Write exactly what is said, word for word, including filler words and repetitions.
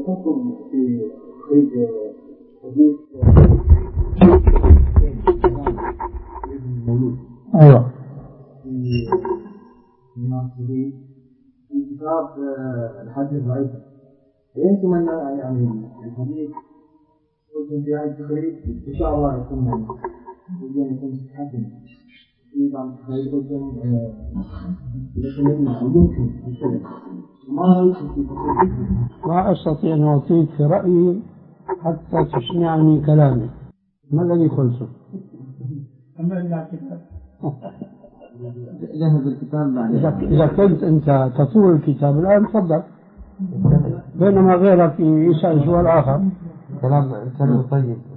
ذكرتم في خريج حديث المولود. أيوة. في في كتاب الحديث ضعيف. أنتم أن يعني الحديث قلتم في هذا التخريج إن شاء الله يكون يكون يكون حسن. إذا تخريج قلتم يكون يمكن الشيء. ما يمكن في تخريج. ما أستطيع أن أعطيك في رأيي حتى تسمعني كلامي. ما الذي قلته؟ أما إلا كتاب. ذهب الكتاب بعد. إذا كنت أنت تطول الكتاب الآن تفضل. بينما غيرك يسأل سؤال آخر. كلام كلام طيب.